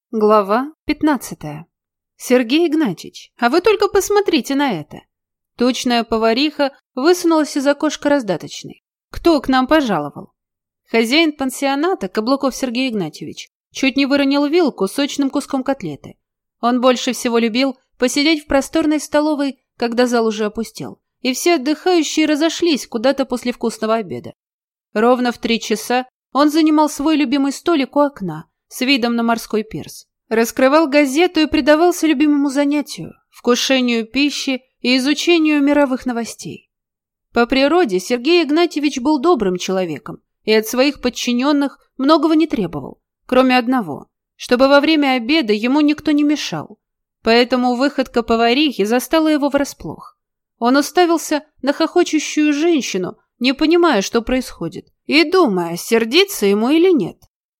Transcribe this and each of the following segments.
Глава 15. Сергей Игнатьевич, а вы только посмотрите на это. Тучная повариха высунулась из окошка раздаточной. Кто к нам пожаловал? Хозяин пансионата, Каблуков Сергей Игнатьевич, чуть не выронил вилку с сочным куском котлеты. Он больше всего любил посидеть в просторной столовой, когда зал уже опустел, и все отдыхающие разошлись куда-то после вкусного обеда. Ровно в 3 часа он занимал свой любимый столик у окна, с видом на морской пирс. Раскрывал газету и предавался любимому занятию – вкушению пищи и изучению мировых новостей. По природе Сергей Игнатьевич был добрым человеком и от своих подчиненных многого не требовал, кроме одного – чтобы во время обеда ему никто не мешал. Поэтому выходка поварихи застала его врасплох. Он уставился на хохочущую женщину, не понимая, что происходит, и думая, сердиться ему или нет.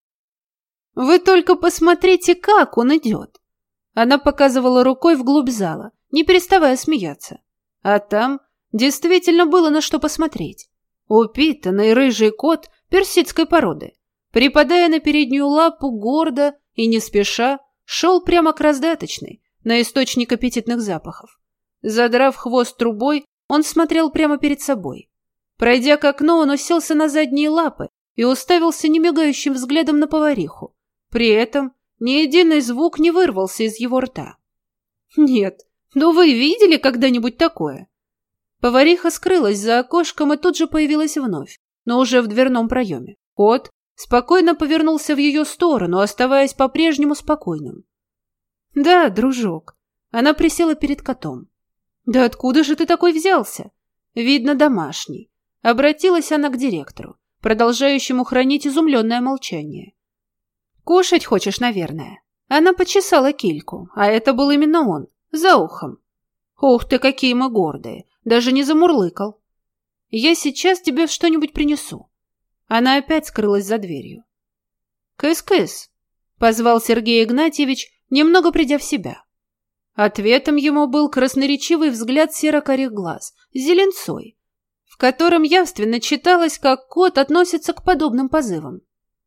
«Вы только посмотрите, как он идет!» Она показывала рукой вглубь зала, не переставая смеяться. А там действительно было на что посмотреть. Упитанный рыжий кот персидской породы, припадая на переднюю лапу, гордо и не спеша, шел прямо к раздаточной, на источник аппетитных запахов. Задрав хвост трубой, он смотрел прямо перед собой. Пройдя к окну, он уселся на задние лапы и уставился немигающим взглядом на повариху. При этом ни единый звук не вырвался из его рта. Нет, ну вы видели когда-нибудь такое? Повариха скрылась за окошком и тут же появилась вновь, но уже в дверном проеме. Кот спокойно повернулся в ее сторону, оставаясь по-прежнему спокойным. «Да, дружок». Она присела перед котом. «Да откуда же ты такой взялся? Видно, домашний». Обратилась она к директору, продолжающему хранить изумленное молчание. «Кушать хочешь, наверное?» Она почесала кильку, а это был именно он, за ухом. «Ух ты, какие мы гордые! Даже не замурлыкал!» «Я сейчас тебе что-нибудь принесу». Она опять скрылась за дверью. «Кыс-кыс!» — позвал Сергей Игнатьевич, немного придя в себя. Ответом ему был красноречивый взгляд серо-карих глаз, с зеленцой, в котором явственно читалось, как кот относится к подобным позывам.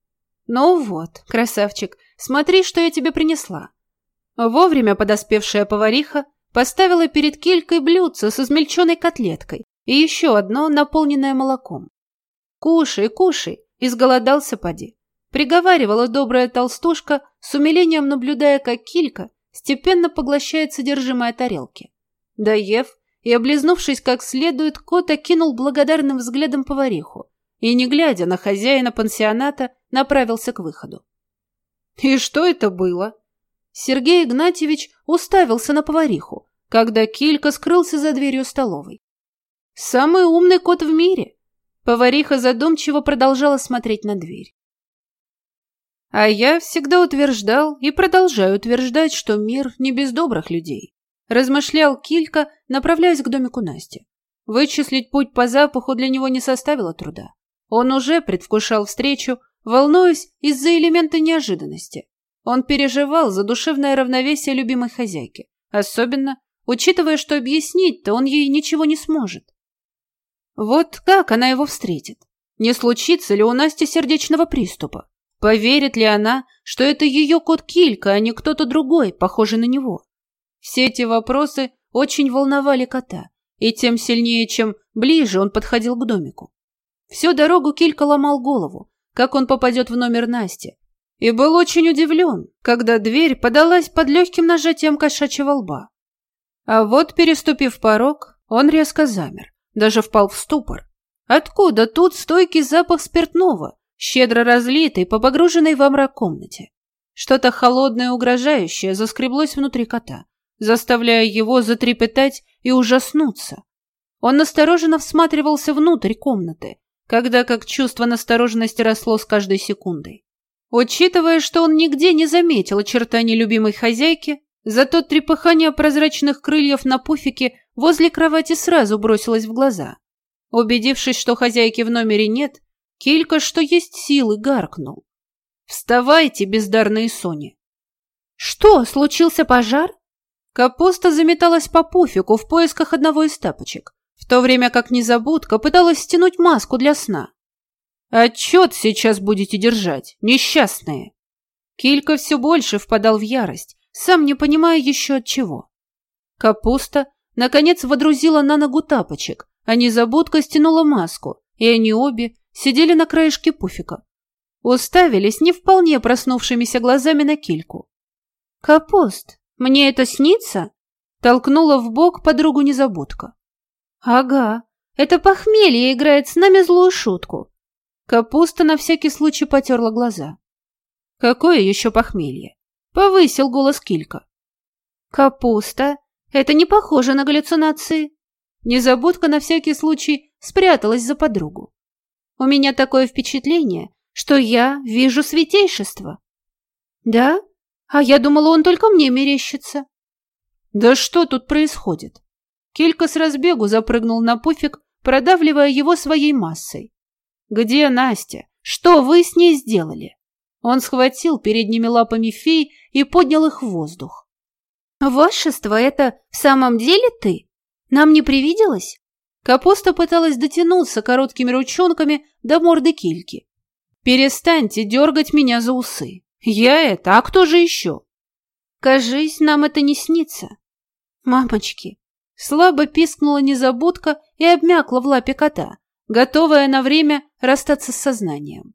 «Ну вот, красавчик, смотри, что я тебе принесла». Вовремя подоспевшая повариха поставила перед килькой блюдце с измельченной котлеткой и еще одно, наполненное молоком. «Кушай, кушай, изголодался поди», — приговаривала добрая толстушка, с умилением наблюдая, как килька степенно поглощает содержимое тарелки. Доев и облизнувшись как следует, кот окинул благодарным взглядом повариху и, не глядя на хозяина пансионата, направился к выходу. «И что это было?» Сергей Игнатьевич уставился на повариху, когда килька скрылся за дверью столовой. «Самый умный кот в мире!» Повариха задумчиво продолжала смотреть на дверь. «А я всегда утверждал и продолжаю утверждать, что мир не без добрых людей», размышлял килька, направляясь к домику Насти. Вычислить путь по запаху для него не составило труда. Он уже предвкушал встречу, волнуясь из-за элемента неожиданности. Он переживал за душевное равновесие любимой хозяйки, особенно учитывая, что объяснить-то он ей ничего не сможет. Вот как она его встретит? Не случится ли у Насти сердечного приступа? Поверит ли она, что это ее кот Килька, а не кто-то другой, похожий на него? Все эти вопросы очень волновали кота, и тем сильнее, чем ближе он подходил к домику. Всю дорогу Килька ломал голову, как он попадет в номер Насти, и был очень удивлен, когда дверь подалась под легким нажатием кошачьего лба. А вот, переступив порог, он резко замер, даже впал в ступор. Откуда тут стойкий запах спиртного, щедро разлитый по погруженной во мрак комнате? Что-то холодное и угрожающее заскреблось внутри кота, заставляя его затрепетать и ужаснуться. Он настороженно всматривался внутрь комнаты, когда как чувство настороженности росло с каждой секундой. Учитывая, что он нигде не заметил очертаний любимой хозяйки, зато трепыхание прозрачных крыльев на пуфике возле кровати сразу бросилось в глаза. Убедившись, что хозяйки в номере нет, Килька, что есть силы, гаркнул. «Вставайте, бездарные Сони!» «Что, случился пожар?» Капуста заметалась по пуфику в поисках одного из тапочек, в то время как незабудка пыталась стянуть маску для сна. «Отчет сейчас будете держать, несчастные!» Килька все больше впадал в ярость, сам не понимая еще от чего. Капуста, наконец, водрузила на ногу тапочек, а Незабудка стянула маску, и они обе сидели на краешке пуфика. Уставились не вполне проснувшимися глазами на Кильку. «Капуст, мне это снится?» – толкнула в бок подругу Незабудка. «Ага, это похмелье играет с нами злую шутку». Капуста на всякий случай потерла глаза. «Какое еще похмелье?» – повысил голос Килька. «Капуста, это не похоже на галлюцинации». Незабудка на всякий случай спряталась за подругу. «У меня такое впечатление, что я вижу святейшество». «Да? А я думала, он только мне мерещится». «Да что тут происходит?» Килька с разбегу запрыгнул на пуфик, продавливая его своей массой. «Где Настя? Что вы с ней сделали?» Он схватил передними лапами фей и поднял их в воздух. «Вашество, это в самом деле ты? Нам не привиделось?» Капуста пыталась дотянуться короткими ручонками до морды Кильки. «Перестаньте дергать меня за усы. Я это, а кто же еще?» «Кажись, нам это не снится». «Мамочки!» Слабо пискнула Незабудка и обмякла в лапе кота, готовая на время расстаться с сознанием.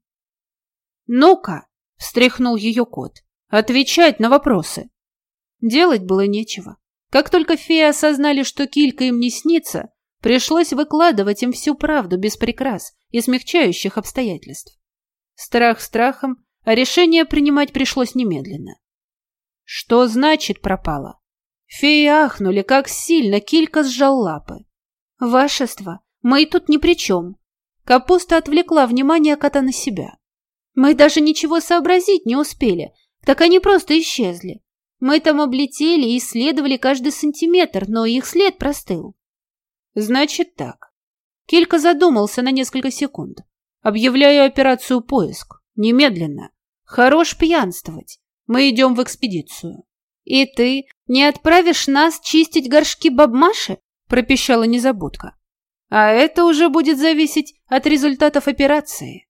«Ну-ка!» – встряхнул ее кот. «Отвечать на вопросы!» Делать было нечего. Как только феи осознали, что Килька им не снится, пришлось выкладывать им всю правду без прикрас и смягчающих обстоятельств. Страх страхом, а решение принимать пришлось немедленно. «Что значит пропала?» Феи ахнули, как сильно Килька сжал лапы. «Вашество, мы и тут ни при чем». Капуста отвлекла внимание кота на себя. «Мы даже ничего сообразить не успели, так они просто исчезли. Мы там облетели и исследовали каждый сантиметр, но их след простыл». «Значит так». Килька задумался на несколько секунд. «Объявляю операцию «Поиск». Немедленно. Хорош пьянствовать. Мы идем в экспедицию». «И ты не отправишь нас чистить горшки бабмаши?» – пропищала Незабудка. «А это уже будет зависеть от результатов операции».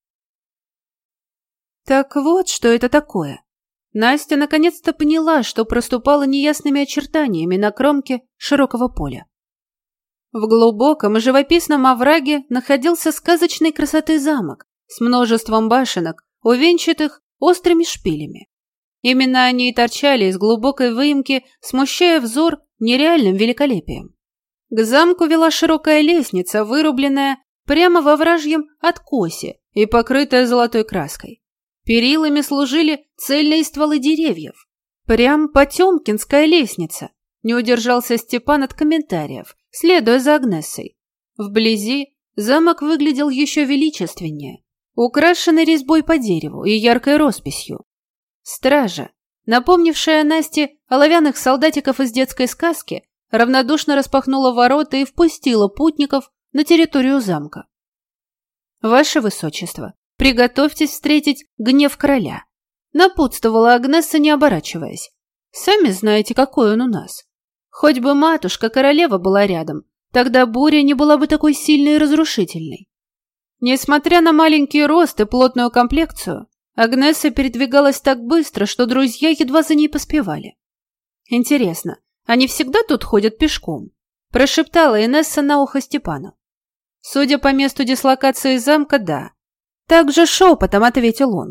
Так вот, что это такое. Настя наконец-то поняла, что проступала неясными очертаниями на кромке широкого поля. В глубоком и живописном овраге находился сказочной красоты замок с множеством башенок, увенчатых острыми шпилями. Именно они и торчали из глубокой выемки, смущая взор нереальным великолепием. К замку вела широкая лестница, вырубленная прямо во вражьем откосе и покрытая золотой краской. Перилами служили цельные стволы деревьев. Прям потемкинская лестница. Не удержался Степан от комментариев, следуя за Агнессой. Вблизи замок выглядел еще величественнее, украшенный резьбой по дереву и яркой росписью. Стража, напомнившая Насте оловянных солдатиков из детской сказки, равнодушно распахнула ворота и впустила путников на территорию замка. «Ваше Высочество, приготовьтесь встретить гнев короля», — напутствовала Агнесса, не оборачиваясь. «Сами знаете, какой он у нас. Хоть бы матушка-королева была рядом, тогда буря не была бы такой сильной и разрушительной». Несмотря на маленький рост и плотную комплекцию, Агнесса передвигалась так быстро, что друзья едва за ней поспевали. «Интересно, они всегда тут ходят пешком?» – прошептала Инесса на ухо Степану. Судя по месту дислокации замка, да. Также шепотом ответил он.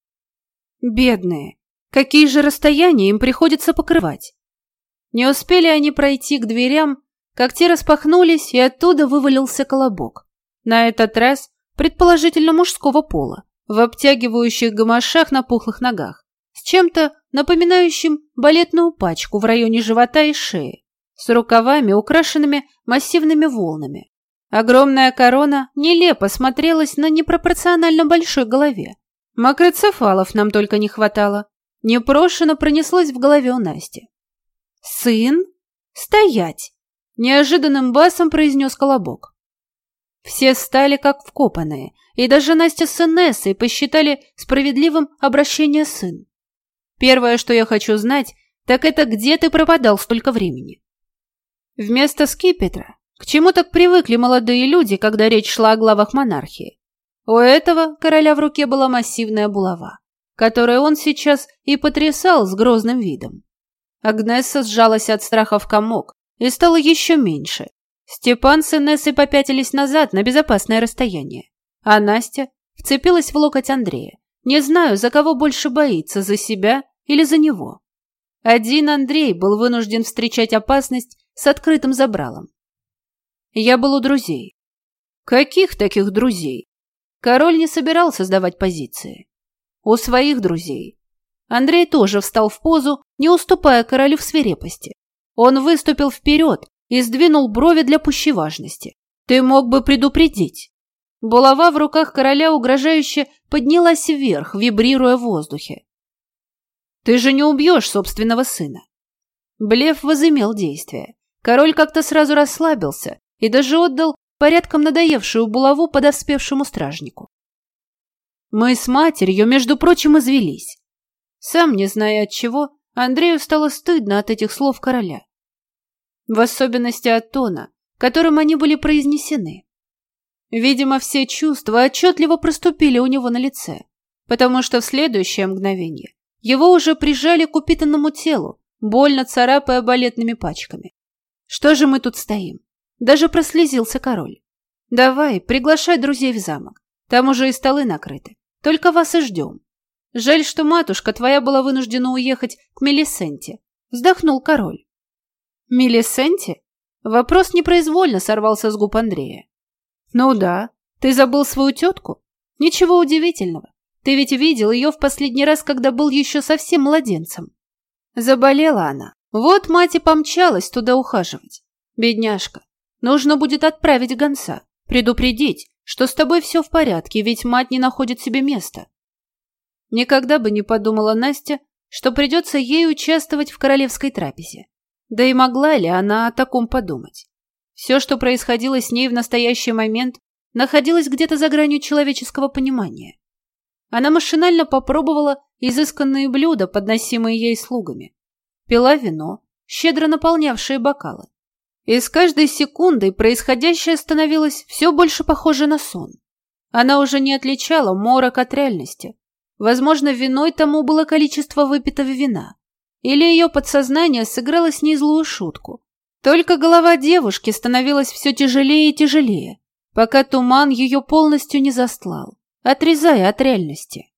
Бедные, какие же расстояния им приходится покрывать? Не успели они пройти к дверям, как те распахнулись, и оттуда вывалился колобок. На этот раз, предположительно, мужского пола, в обтягивающих гамашах на пухлых ногах, с чем-то напоминающим балетную пачку в районе живота и шеи, с рукавами, украшенными массивными волнами. Огромная корона нелепо смотрелась на непропорционально большой голове. Макроцефалов нам только не хватало. Непрошено пронеслось в голове у Насти. «Сын? Стоять!» – неожиданным басом произнес колобок. Все стали как вкопанные, и даже Настя с Инессой посчитали справедливым обращение «сын». Первое, что я хочу знать, так это где ты пропадал столько времени? Вместо скипетра, к чему так привыкли молодые люди, когда речь шла о главах монархии, у этого короля в руке была массивная булава. которое он сейчас и потрясал с грозным видом. Агнесса сжалась от страха в комок и стала еще меньше. Степан с Инессой попятились назад на безопасное расстояние, а Настя вцепилась в локоть Андрея. Не знаю, за кого больше боится, за себя или за него. Один Андрей был вынужден встречать опасность с открытым забралом. Я был у друзей. Каких таких друзей? Король не собирался сдавать позиции. У своих друзей. Андрей тоже встал в позу, не уступая королю в свирепости. Он выступил вперед и сдвинул брови для пущей важности. Ты мог бы предупредить. Булава в руках короля угрожающе поднялась вверх, вибрируя в воздухе. Ты же не убьешь собственного сына. Блеф возымел действие. Король как-то сразу расслабился и даже отдал порядком надоевшую булаву подоспевшему стражнику. Мы с матерью, между прочим, извелись. Сам не зная от чего, Андрею стало стыдно от этих слов короля. В особенности от тона, которым они были произнесены. Видимо, все чувства отчетливо проступили у него на лице, потому что в следующее мгновение его уже прижали к упитанному телу, больно царапая балетными пачками. Что же мы тут стоим? Даже прослезился король. Давай, приглашай друзей в замок. Там уже и столы накрыты. Только вас и ждем. Жаль, что матушка твоя была вынуждена уехать к Мелисенте. Вздохнул король. Мелисенте? Вопрос непроизвольно сорвался с губ Андрея. Ну да, ты забыл свою тетку? Ничего удивительного. Ты ведь видел ее в последний раз, когда был еще совсем младенцем. Заболела она. Вот мать и помчалась туда ухаживать. Бедняжка. Нужно будет отправить гонца, предупредить, что с тобой все в порядке, ведь мать не находит себе места. Никогда бы не подумала Настя, что придется ей участвовать в королевской трапезе. Да и могла ли она о таком подумать? Все, что происходило с ней в настоящий момент, находилось где-то за гранью человеческого понимания. Она машинально попробовала изысканные блюда, подносимые ей слугами. Пила вино, щедро наполнявшее бокалы. И с каждой секундой происходящее становилось все больше похоже на сон. Она уже не отличала морок от реальности. Возможно, виной тому было количество выпитого вина. Или ее подсознание сыграло с ней злую шутку. Только голова девушки становилась все тяжелее и тяжелее, пока туман ее полностью не застлал, отрезая от реальности.